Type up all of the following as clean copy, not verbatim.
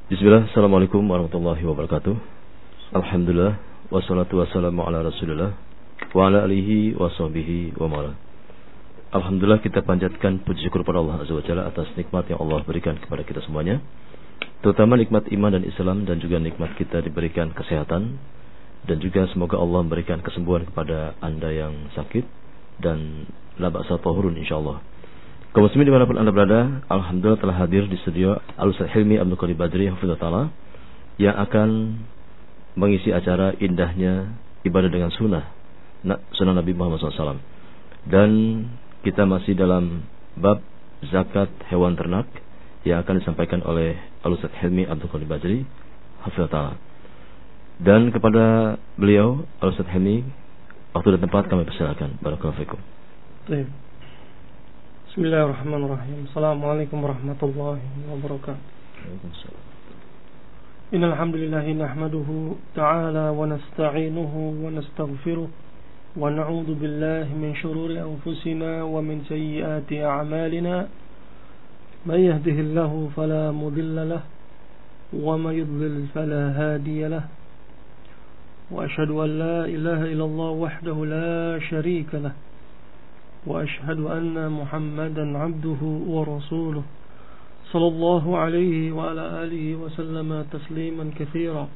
Bismillah, Assalamualaikum warahmatullahi wabarakatuh. Alhamdulillah, wassalatu wassalamu ala rasulillah wa ala alihi wa sahbihi wa mala. Alhamdulillah, kita panjatkan puji syukur kepada Allah Azza wa Jalla atas nikmat yang Allah berikan kepada kita semuanya, terutama nikmat iman dan Islam, dan juga nikmat kita diberikan kesehatan, dan juga semoga Allah memberikan kesembuhan kepada anda yang sakit, dan la ba'sa tahurun insyaallah. Kaum muslimin dimanapun anda berada, alhamdulillah telah hadir di studio Al-Ustaz Hilmi Abdul Qadir Badri hafizahullah ta'ala, yang akan mengisi acara indahnya ibadah dengan sunnah Nabi Muhammad SAW. Dan kita masih dalam bab zakat hewan ternak yang akan disampaikan oleh Al-Ustaz Hilmi Abdul Qadir Badri hafizahullah ta'ala. Dan kepada beliau Al-Ustaz Hilmi, waktu dan tempat kami persilakan. Barakallahu fikum. Baik. Bismillahirrahmanirrahim. Assalamualaikum warahmatullahi wabarakatuh. Waalaikumsalam. Innal hamdalillah nahmaduhu ta'ala wa nasta'inuhu wa nastaghfiruh wa na'udzu billahi min shururi anfusina wa min sayyiati a'malina. May yahdihillahu fala mudilla lahu wa may yudlil fala hadiya lahu. Wa asyhadu an la ilaha illallah wahdahu la syarika lahu. وأشهد أن محمدا عبده ورسوله صلى الله عليه وعلى آله وسلم تسليما كثيرا.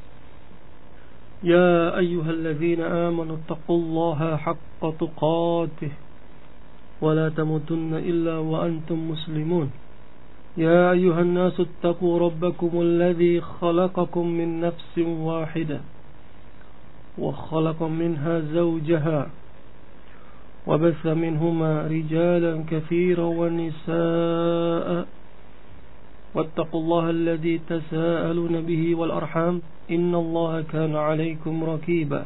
يا أيها الذين آمنوا اتقوا الله حق تقاته ولا تموتن إلا وأنتم مسلمون. يا أيها الناس اتقوا ربكم الذي خلقكم من نفس واحدة وخلق منها زوجها وبث منهما رجالا كثيرا ونساء واتقوا الله الذي تساءلون به والأرحام إن الله كان عليكم رقيبا.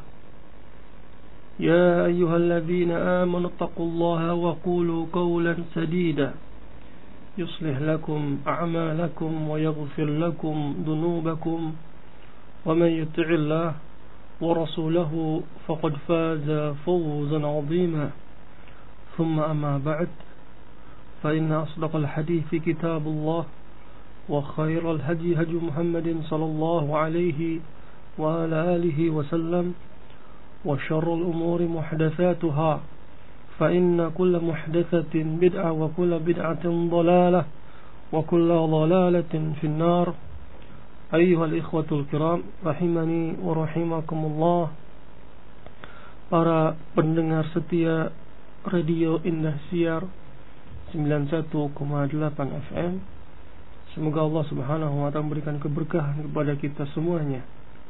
يا أيها الذين آمنوا اتقوا الله وقولوا قولا سديدا يصلح لكم أعمالكم ويغفر لكم ذنوبكم ومن يطع الله ورسوله فقد فاز فوزا عظيما. ثم أما بعد فإن أصدق الحديث كتاب الله وخير الهدي هدي محمد صلى الله عليه وعلى آله وسلم وشر الأمور محدثاتها فإن كل محدثة بدعة وكل بدعة ضلالة وكل ضلالة في النار. أيها الإخوة الكرام rahimani wa rahimakumullah, para pendengar setia Radio Indah Siar 91,8 FM. Semoga Allah Subhanahu wa ta'ala memberikan keberkahan kepada kita semuanya.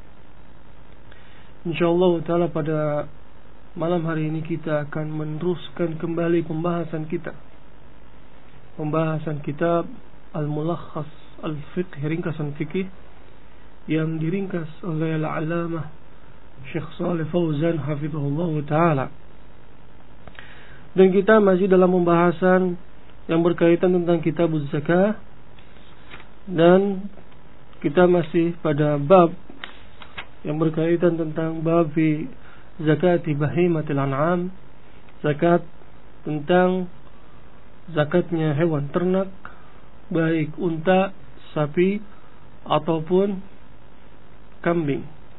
Insyaallah ta'ala pada malam hari ini kita akan meneruskan kembali pembahasan kita. Pembahasan kitab Al-Mulakhas Al-Fiqh, ringkasan fikih yang diringkas oleh Al-Alamah Syekh Shalih Fauzan hafizahullah ta'ala. Dan kita masih dalam pembahasan yang berkaitan tentang kitab zakah, dan kita masih pada bab yang berkaitan tentang bab fi zakati bahimatil an'am, zakat tentang zakatnya hewan ternak, baik unta, sapi ataupun kambing.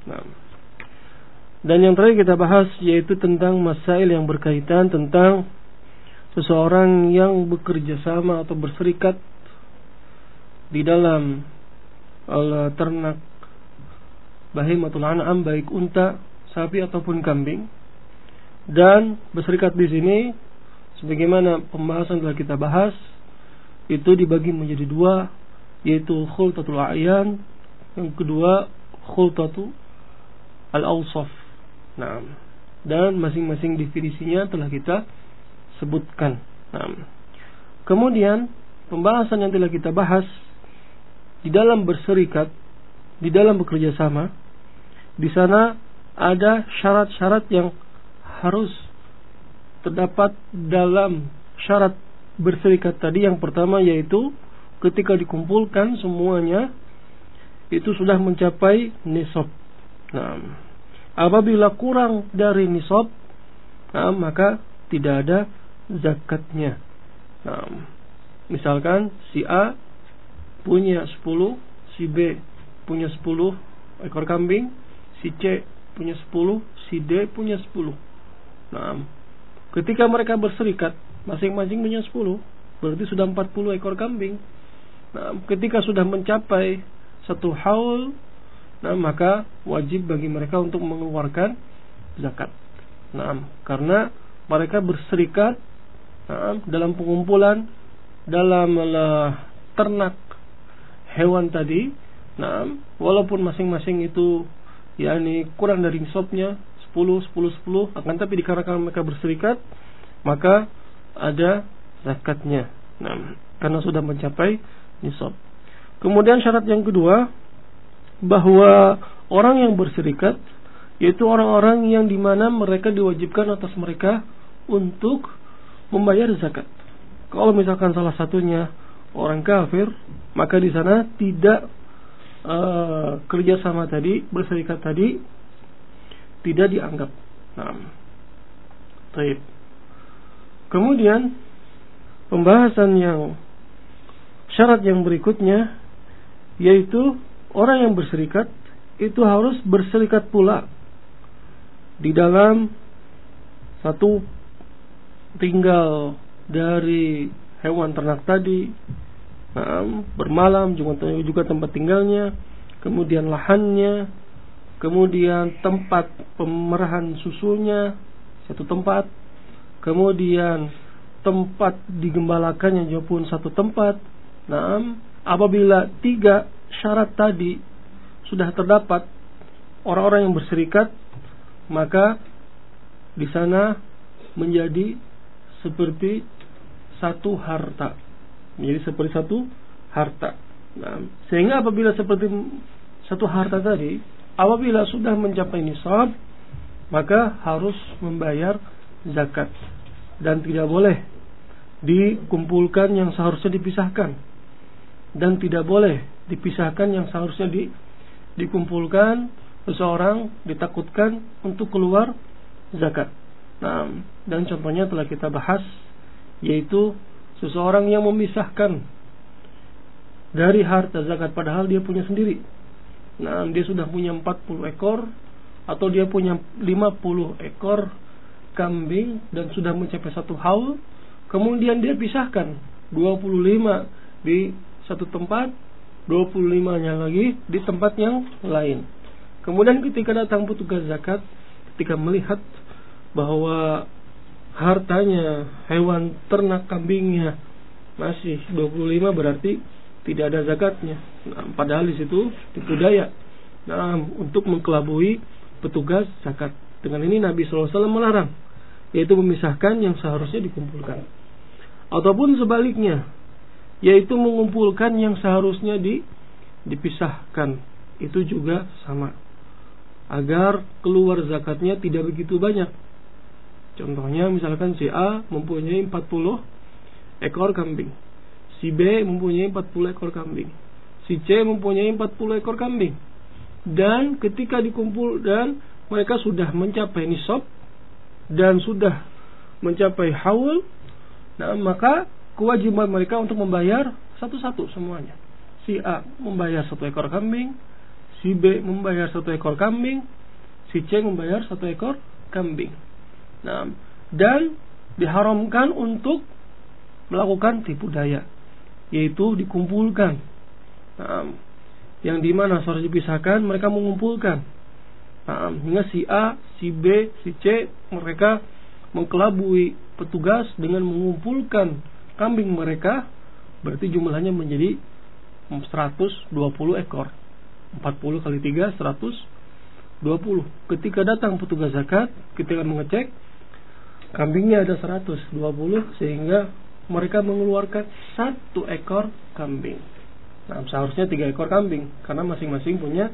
Dan yang terakhir kita bahas yaitu tentang masail yang berkaitan tentang seseorang yang bekerja sama atau berserikat di dalam ternak bahimatul an'am, baik unta, sapi ataupun kambing. Dan berserikat di sini sebagaimana pembahasan telah kita bahas itu dibagi menjadi dua, yaitu khultatul a'yan, yang kedua khultatu al-awsaf. Dan masing-masing definisinya telah kita sebutkan. Kemudian pembahasan yang telah kita bahas di dalam berserikat, di dalam bekerja sama, di sana ada syarat-syarat yang harus terdapat dalam syarat berserikat tadi. Yang pertama yaitu ketika dikumpulkan semuanya itu sudah mencapai nisab. Apabila kurang dari nisab, maka tidak ada zakatnya. Misalkan si A punya 10, si B punya 10 ekor kambing, si C punya 10, si D punya 10. Nah, ketika mereka berserikat, masing-masing punya 10, berarti sudah 40 ekor kambing. Nah, ketika sudah mencapai 1 haul, nah maka wajib bagi mereka untuk mengeluarkan zakat. Nah, karena mereka berserikat dalam pengumpulan dalam ternak hewan tadi. Nah, walaupun masing-masing itu yakni kurang dari nisabnya 10, 10, 10, akan tapi dikarenakan mereka berserikat, maka ada zakatnya. Nah, karena sudah mencapai nisab. Kemudian syarat yang kedua, bahwa orang yang berserikat yaitu orang-orang yang dimana mereka diwajibkan atas mereka untuk membayar zakat. Kalau misalkan salah satunya orang kafir, maka di sana tidak kerjasama tadi, berserikat tadi tidak dianggap. Nah, baik. Kemudian pembahasan yang syarat yang berikutnya, yaitu orang yang berserikat itu harus berserikat pula di dalam satu tinggal dari hewan ternak tadi, bermalam juga tempat tinggalnya, kemudian lahannya, kemudian tempat pemerahan susunya satu tempat, kemudian tempat digembalakannya juga pun satu tempat. Nah, apabila 3 syarat tadi sudah terdapat orang-orang yang berserikat, maka di sana menjadi seperti satu harta. Menjadi seperti satu harta. Nah, sehingga apabila seperti satu harta tadi, apabila sudah mencapai nisab, maka harus membayar zakat. Dan tidak boleh dikumpulkan yang seharusnya dipisahkan. Dan tidak boleh dipisahkan yang seharusnya dikumpulkan. Seseorang ditakutkan untuk keluar zakat. Nah, dan contohnya telah kita bahas, yaitu seseorang yang memisahkan dari harta zakat padahal dia punya sendiri. Nah, dia sudah punya 40 ekor atau dia punya 50 ekor kambing dan sudah mencapai 1 haul, kemudian dia pisahkan 25 di satu tempat, 25-nya lagi di tempat yang lain. Kemudian ketika datang petugas zakat, ketika melihat bahwa hartanya hewan ternak kambingnya masih 25, berarti tidak ada zakatnya. Nah, padahal di situ tipu daya. Nah, untuk mengkelabui petugas zakat. Dengan ini Nabi SAW melarang, yaitu memisahkan yang seharusnya dikumpulkan. Ataupun sebaliknya, yaitu mengumpulkan yang seharusnya dipisahkan. Itu juga sama, agar keluar zakatnya tidak begitu banyak. Contohnya misalkan si A mempunyai 40 ekor kambing, si B mempunyai 40 ekor kambing, si C mempunyai 40 ekor kambing. Dan ketika dikumpul dan mereka sudah mencapai nisab dan sudah mencapai haul, nah maka kewajiban mereka untuk membayar satu-satu semuanya. Si A membayar 1 ekor kambing, si B membayar 1 ekor kambing, si C membayar 1 ekor kambing. Nah, dan diharamkan untuk melakukan tipu daya, yaitu dikumpulkan. Nah, yang dimana harus dipisahkan, mereka mengumpulkan. Nah, hingga si A, si B, si C mereka mengkelabui petugas dengan mengumpulkan kambing mereka, berarti jumlahnya menjadi 120 ekor. 40 kali 3 120. Ketika datang petugas zakat, ketika mengecek, kambingnya ada 120, sehingga mereka mengeluarkan 1 ekor kambing. Nah, seharusnya 3 ekor kambing, karena masing-masing punya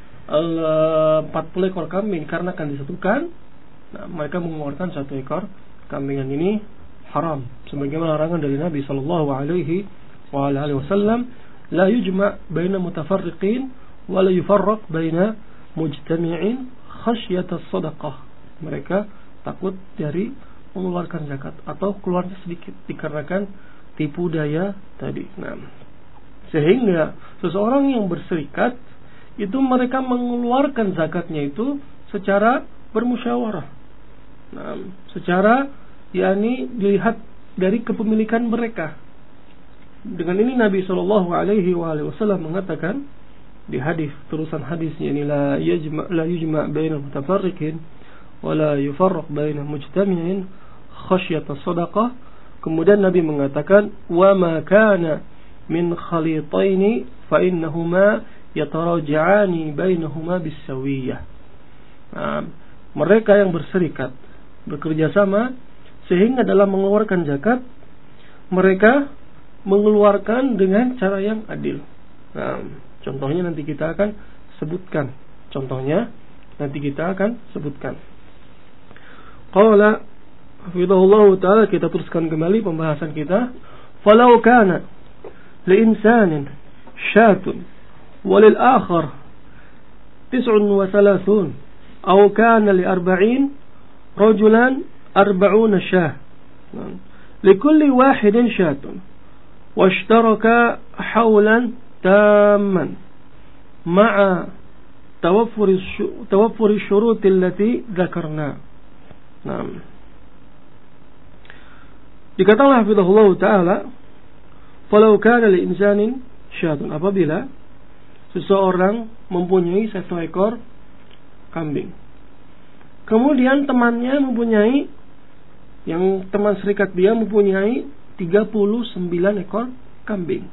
40 ekor kambing. Karena akan disatukan, nah, mereka mengeluarkan 1 ekor kambing. Yang ini haram, sebagaimana larangan dari Nabi sallallahu alaihi wasallam, la yujma' baina mutafarriqin wa la yufarraq baina mujtami'in khasyata sadaqah. Mereka takut dari mengeluarkan zakat atau keluarnya sedikit dikarenakan tipu daya tadi. Nah, sehingga seseorang yang berserikat itu mereka mengeluarkan zakatnya itu secara bermusyawarah. Nah, secara dilihat dari kepemilikan mereka. Dengan ini Nabi sallallahu alaihi wasallam mengatakan di hadis, terusan hadisnya ini, la yujma' bainal mutafarriqin wa la yufarraq bainal mujtami'in khasyata sadaqah. Kemudian Nabi mengatakan, wa ma kana min khalitaini fa innahuma yataraja'ani bainahuma bisawiyah. Nah, mereka yang berserikat, bekerja sama, sehingga dalam mengeluarkan zakat mereka mengeluarkan dengan cara yang adil. Nah, contohnya nanti kita akan sebutkan. Qala hafidhahullah ta'ala, kita teruskan kembali pembahasan kita. Falau kana li insanin syatun walil akhar 39 aw kana li 40 rajulan 40 syah likulli wahidin syatun واشترك حولا تاما مع توفر الشروط التي ذكرنا. Nah, dikatakan hafizahullah ta'ala, falau kana li insanin syatun, apabila seseorang mempunyai 1 ekor kambing, kemudian temannya mempunyai, yang teman serikat dia mempunyai 39 ekor kambing.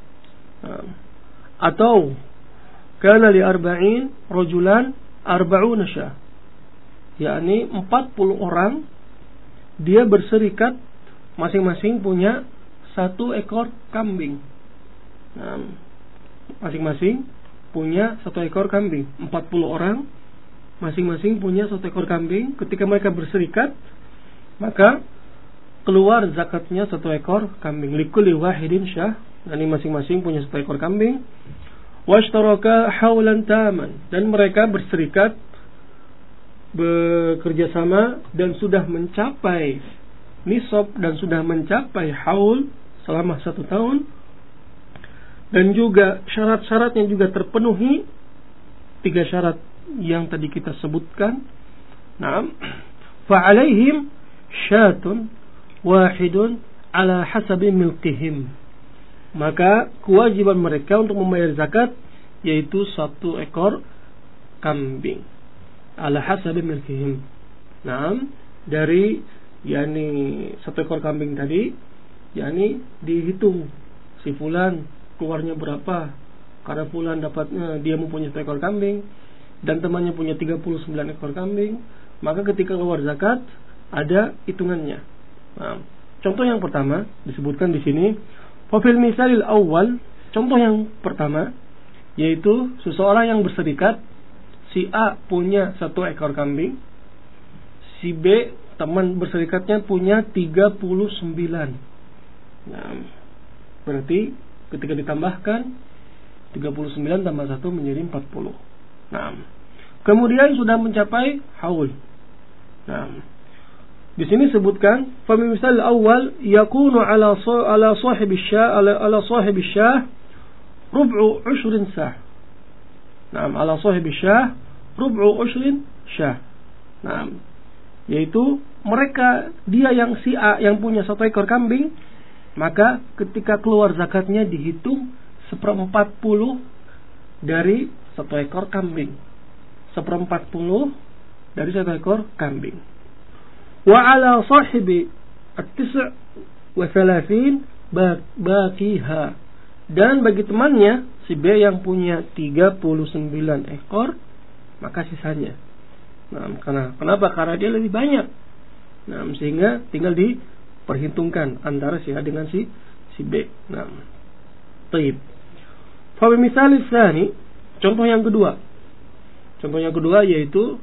Atau kana li 40 rajulan 40 syah, yakni 40 orang dia berserikat masing-masing punya 1 ekor kambing. Nah, masing-masing punya 1 ekor kambing. 40 orang masing-masing punya 1 ekor kambing. Ketika mereka berserikat, maka keluar zakatnya 1 ekor kambing. Likulli wahidin syah, yani masing-masing punya 1 ekor kambing. Washtaraka haulan taman, dan mereka berserikat, bekerja sama, dan sudah mencapai nisab, dan sudah mencapai haul selama 1 tahun, dan juga syarat-syaratnya juga terpenuhi, 3 syarat yang tadi kita sebutkan. Nah, fa'alaihim syatun wahidun ala hasabi milkihim, maka kewajiban mereka untuk membayar zakat yaitu 1 ekor kambing ala hasabi milkihim. Nah, dari 1 ekor kambing tadi, dihitung si fulan keluarnya berapa, karena fulan dapatnya, dia mempunyai 1 ekor kambing dan temannya punya 39 ekor kambing, maka ketika keluar zakat ada hitungannya. Nah, contoh yang pertama disebutkan di sini, fil misalil awal, contoh yang pertama yaitu seseorang yang berserikat, si A punya 1 ekor kambing, si B teman berserikatnya punya 39. Nah, berarti ketika ditambahkan 39 tambah 1 menjadi 40. Nah, kemudian sudah mencapai haul. Nah, di sini sebutkan, fa misal awal yakunu ala sahibi syah rub'u 20 syah. Naam, ala sahibi syah rub'u 20 syah. Naam, yaitu mereka, dia yang si A yang punya 1 ekor kambing, maka ketika keluar zakatnya dihitung 1/40 dari 1 ekor kambing. 1/40 dari 1 ekor kambing. Wa ala sahibi at-39 baqiha, dan bagi temannya si B yang punya 39 ekor, maka sisanya. Nah, kenapa? Karena dia lebih banyak. Nah, sehingga tinggal diperhitungkan antara si A dengan si B. Nah, taib. Fa misal tsani, contoh yang kedua. Contoh yang kedua yaitu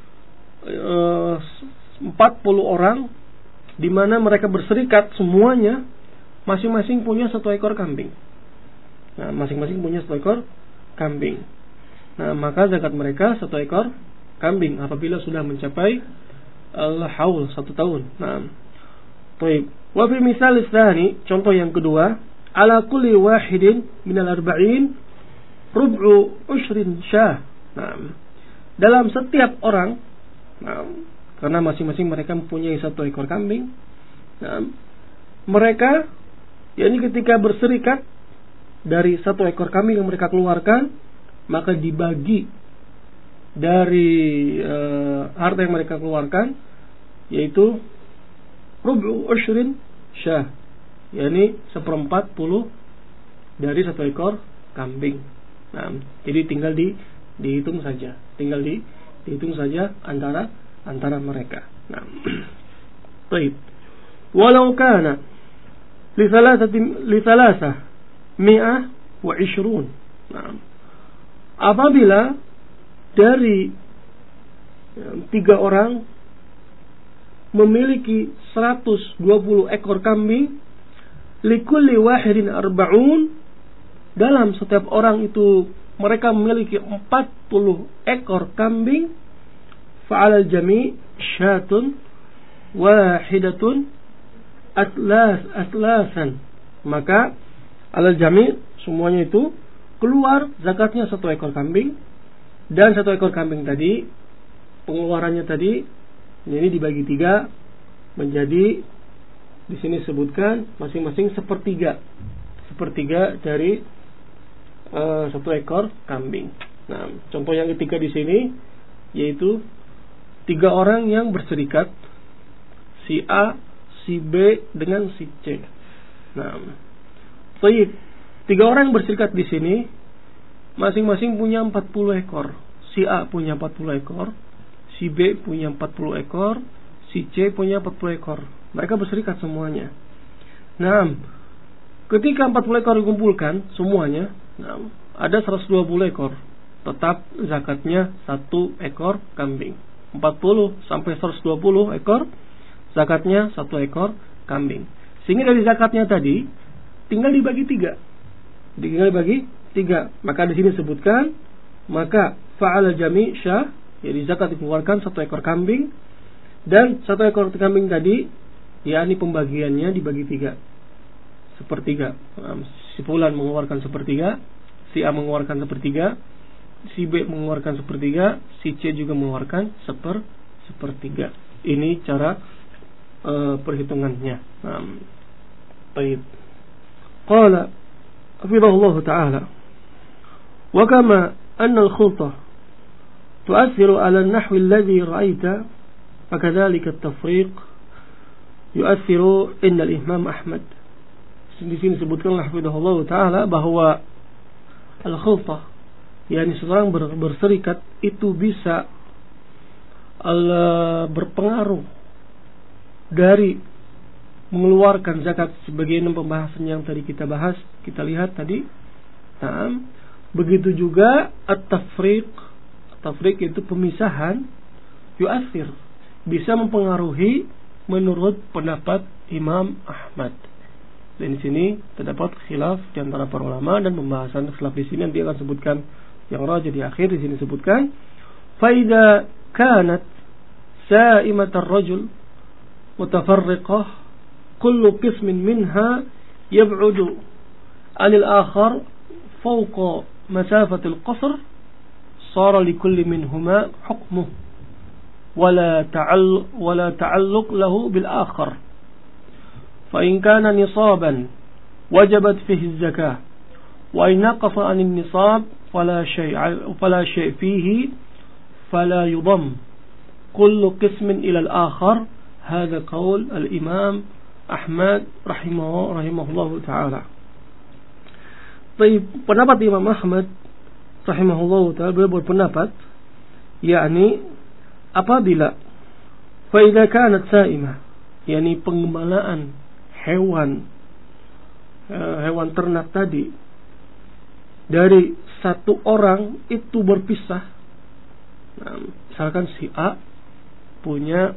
40 orang di mana mereka berserikat semuanya masing-masing punya 1 ekor kambing. Nah, masing-masing punya 1 ekor kambing. Nah, maka zakat mereka 1 ekor kambing apabila sudah mencapai al-haul 1 tahun. Nah, baik. Wa fi misal tsani, contoh yang kedua, ala kulli wahidin minal 40 rub'u ushrin syah. Nah, dalam setiap orang, karena masing-masing mereka mempunyai 1 ekor kambing, mereka, yakni ketika berserikat dari 1 ekor kambing yang mereka keluarkan, maka dibagi dari harta yang mereka keluarkan, yaitu rub'u ushrin syah, yakni 1/40 dari 1 ekor kambing. Nah, jadi tinggal dihitung saja, dihitung saja antara mereka. Nah, baik. Walau kana li thalatha mi'ah wa 20. Nah, apabila dari 3 orang memiliki 120 ekor kambing, likulli wahidin arba'un, dalam setiap orang itu mereka memiliki 40 ekor kambing, fa'alal jami' syatun wahidatun atlasan, maka alal jami' semuanya itu keluar zakatnya 1 ekor kambing, dan 1 ekor kambing tadi pengeluarannya tadi ini dibagi 3 menjadi, di sini sebutkan masing-masing sepertiga dari 1 ekor kambing. Nah, contoh yang ketiga di sini yaitu 3 orang yang berserikat, si A, si B dengan si C. Nah, 3 orang yang berserikat di sini masing-masing punya 40 ekor. Si A punya 40 ekor, si B punya 40 ekor, si C punya 40 ekor. Mereka berserikat semuanya. Nah, ketika 40 ekor dikumpulkan semuanya, nah, ada 120 ekor. Tetap zakatnya 1 ekor kambing. 40 sampai 120 ekor, zakatnya 1 ekor kambing. Sehingga dari zakatnya tadi tinggal dibagi 3. Maka di sini sebutkan, maka fa'al jami' syah, jadi zakat dikeluarkan 1 ekor kambing, dan 1 ekor kambing tadi, yakni pembagiannya dibagi 3, sepertiga. Si fulan mengeluarkan sepertiga, si A mengeluarkan sepertiga, si B mengeluarkan sepertiga, si C juga mengeluarkan sepertiga. Ini cara perhitungannya. Baik. Qala hafizahullah ta'ala, wa kama anna al-khulta tu'athiru 'ala an-nahwi alladhi ra'aita, fakadhalika at-tafriq yu'athiru inda al-Imam Ahmad. Di sini disebutkan hafizahullah ta'ala bahwa al-khulta, yakni seorang berserikat itu bisa berpengaruh dari mengeluarkan zakat, sebagian pembahasan yang tadi kita bahas, kita lihat tadi. Nah, begitu juga at-tafriq itu pemisahan, yu'athir, bisa mempengaruhi menurut pendapat Imam Ahmad. Dan di sini terdapat khilaf di antara para ulama, dan pembahasan khilaf di sini nanti akan sebutkan yang rajih di akhir. Di sini sebutkan, fa idza kanat sa'imat ar-rajul mutafarriqah kullu qismin minha yab'udu 'anil akhar fawqa masafatil qasr, sara likulli minhuma hukmuhu wala ta'alluq lahu bil akhar. Fa in kana nisaban wajabat fihi az-zakah, wa in naqasa 'anil nisab fala shay' fihi fala yudam kullu qismin ila al-akhar. Hadha qaul al-Imam Ahmad rahimahullahu ta'ala. Baik, pendapat Imam Ahmad rahimahullahu ta'ala, beliau berpendapat, yakni apabila fa idza kanat sa'imah, yakni pengembalaan hewan ternak tadi dari 1 orang itu berpisah. Nah, misalkan si A punya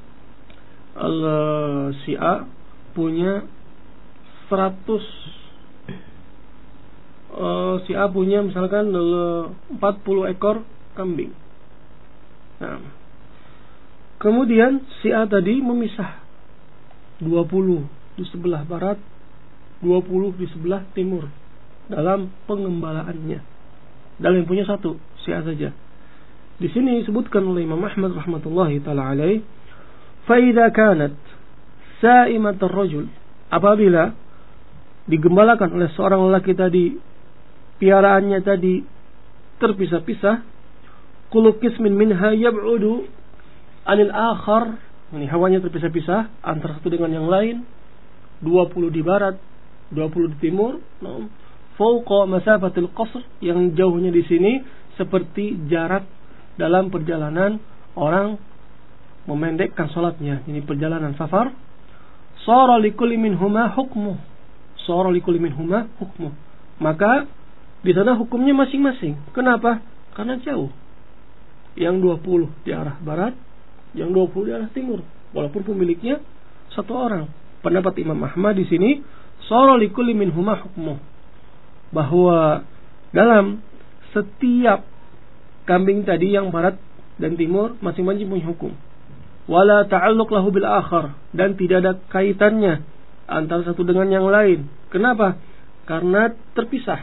misalkan 40 ekor kambing. Nah, kemudian si A tadi memisah 20 di sebelah barat, 20 di sebelah timur dalam pengembalaannya. Dalil yang punya satu, si A saja. Di sini disebutkan oleh Imam Ahmad rahmatullahi taala alaih, fa idza kanat sa'imat ar-rajul, apabila digembalakan oleh seorang lelaki tadi, piaraannya tadi terpisah-pisah, kullu qismin minha yab'udu anil akhar, ini hawanya terpisah-pisah antara satu dengan yang lain, 20 di barat, 20 di timur, fauqa masafatil qasr, yang jauhnya di sini seperti jarak dalam perjalanan orang memendekkan salatnya, ini perjalanan safar. Shara likulli minhuma hukmuh, shara likulli minhuma hukmuh, maka di sana hukumnya masing-masing. Kenapa? Karena jauh. Yang 20 di arah barat, yang 20 di arah timur, walaupun pemiliknya satu orang. Pendapat Imam Ahmad di sini, shara likulli minhuma hukmuh, bahwa dalam setiap kambing tadi yang barat dan timur masing-masing punya hukum. Wala ta'alluq lahu bil akhar, dan tidak ada kaitannya antara satu dengan yang lain. Kenapa? Karena terpisah.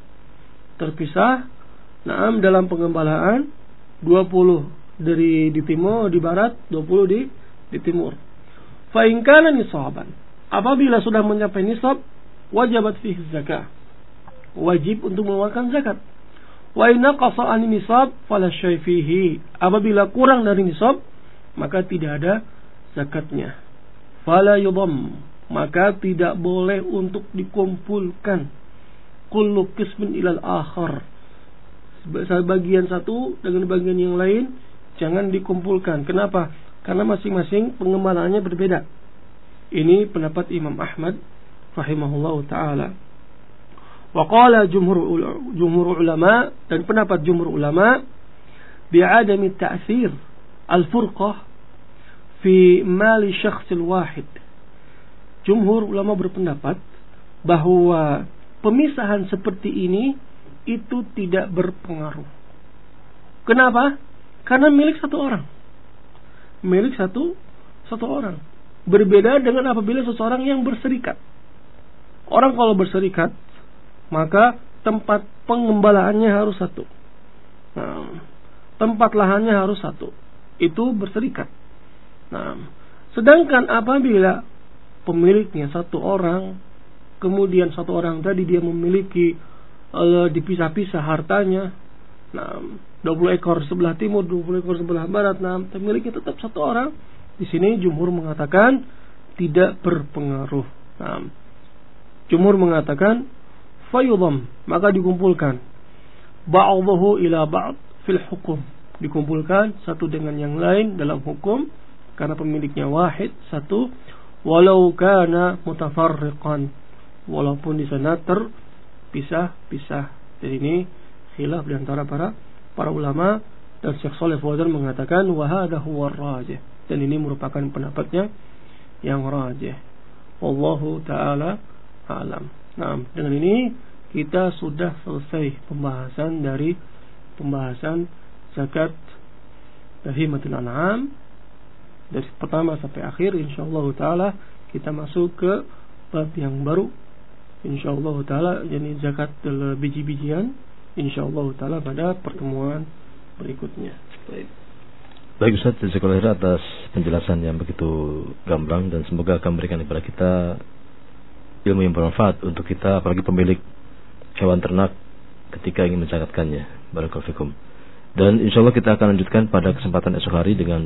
Naam, dalam pengembalaan 20 di timur, di barat, 20 di timur. Fa in kana nisaban, apabila sudah mencapai nisab, wajibat fihi zakah, wajib untuk mengeluarkan zakat. Wa in naqasa an nisab fala syai' fihi, apabila kurang dari nisab maka tidak ada zakatnya. Fala yudham, maka tidak boleh untuk dikumpulkan kullu qismin ilal akhar, bagian satu dengan bagian yang lain jangan dikumpulkan. Kenapa? Karena masing-masing pengembalaannya berbeda. Ini pendapat Imam Ahmad rahimahullahu taala. Wa qala jumhur ulama, dan pendapat jumhur ulama, bi'adami ta'thir al-furqah fi mali syakhsil wahid. Jumhur ulama berpendapat bahwa pemisahan seperti ini itu tidak berpengaruh. Kenapa? Karena milik satu orang. Milik satu orang. Berbeda dengan apabila seseorang yang berserikat. Orang kalau berserikat, maka tempat pengembalaannya harus satu. Nah, tempat lahannya harus satu. Itu berserikat. Nah, sedangkan apabila pemiliknya satu orang, kemudian satu orang tadi dia memiliki dipisah-pisah hartanya, nah, 20 ekor sebelah timur, 20 ekor sebelah barat, nah, pemiliknya tetap satu orang. Di sini jumhur mengatakan tidak berpengaruh. Nah, jumhur mengatakan fayudham, maka dikumpulkan ba'dahu ila ba'd fil hukum, dikumpulkan satu dengan yang lain dalam hukum, karena pemiliknya wahid, satu, walau kana mutafarriqan, walaupun di sana terpisah-pisah. Jadi ini khilaf di antara para ulama, dan Syekh Shalih Fauzan mengatakan wa hadha huwa ar-rajih, dan ini merupakan pendapatnya yang rajih. Wallahu taala alam. Nah, dengan ini kita sudah selesai pembahasan zakat bahimatul an'am dari pertama sampai akhir. Insyaallah taala kita masuk ke bab yang baru, insyaallah taala, yakni zakat biji-bijian, insyaallah taala pada pertemuan berikutnya. Baik Ustaz, jazakallahu khairan atas penjelasan yang begitu gamblang, dan semoga akan memberikan kepada kita ilmu yang bermanfaat untuk kita, apalagi pemilik hewan ternak ketika ingin mencakatkannya. Barakallahu fikum. Dan insyaallah kita akan lanjutkan pada kesempatan esok hari dengan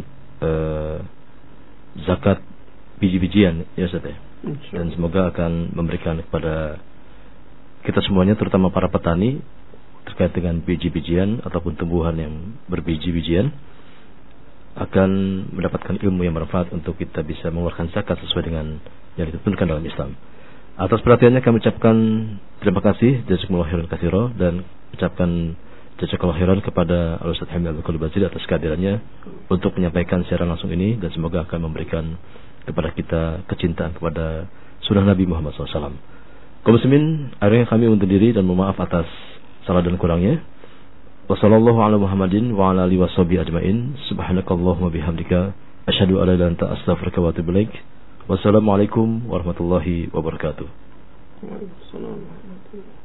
zakat biji-bijian, ya Ustaz ya. Dan semoga akan memberikan kepada kita semuanya, terutama para petani, terkait dengan biji-bijian ataupun tumbuhan yang berbiji-bijian, akan mendapatkan ilmu yang bermanfaat untuk kita bisa mengeluarkan zakat sesuai dengan yang ditentukan dalam Islam. Atas perhatiannya kami ucapkan terima kasih, jazakumullahu khairan katsira, dan ucapkan jazakallahu khairan kepada Al-Ustaz Hamid Abdul Basir atas kehadirannya untuk menyampaikan siaran langsung ini, dan semoga akan memberikan kepada kita kecintaan kepada sunnah Nabi Muhammad SAW. Kaum muslimin, akhirnya kami undur diri dan mohon maaf atas salah dan kurangnya. Wassallallahu ala Muhammadin wa ala alihi washabihi ajmain. Subhanakallahumma bihamdika asyhadu an la ilaha illa anta astaghfiruka wa atubu ilaik. Wassalamualaikum warahmatullahi wabarakatuh. Waalaikumsalam warahmatullahi wabarakatuh.